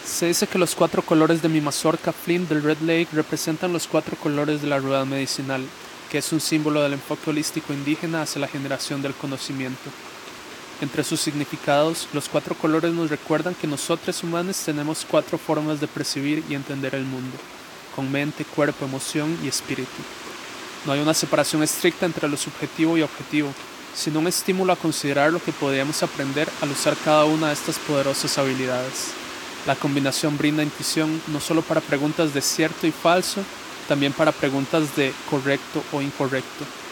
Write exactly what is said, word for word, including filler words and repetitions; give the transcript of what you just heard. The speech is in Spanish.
Se dice que los cuatro colores de mi mazorca Flint del Red Lake representan los cuatro colores de la rueda medicinal, que es un símbolo del enfoque holístico indígena hacia la generación del conocimiento. Entre sus significados, los cuatro colores nos recuerdan que nosotros humanos tenemos cuatro formas de percibir y entender el mundo, con mente, cuerpo, emoción y espíritu. No hay una separación estricta entre lo subjetivo y objetivo, sino un estímulo a considerar lo que podríamos aprender al usar cada una de estas poderosas habilidades. La combinación brinda intuición no solo para preguntas de cierto y falso, también para preguntas de correcto o incorrecto.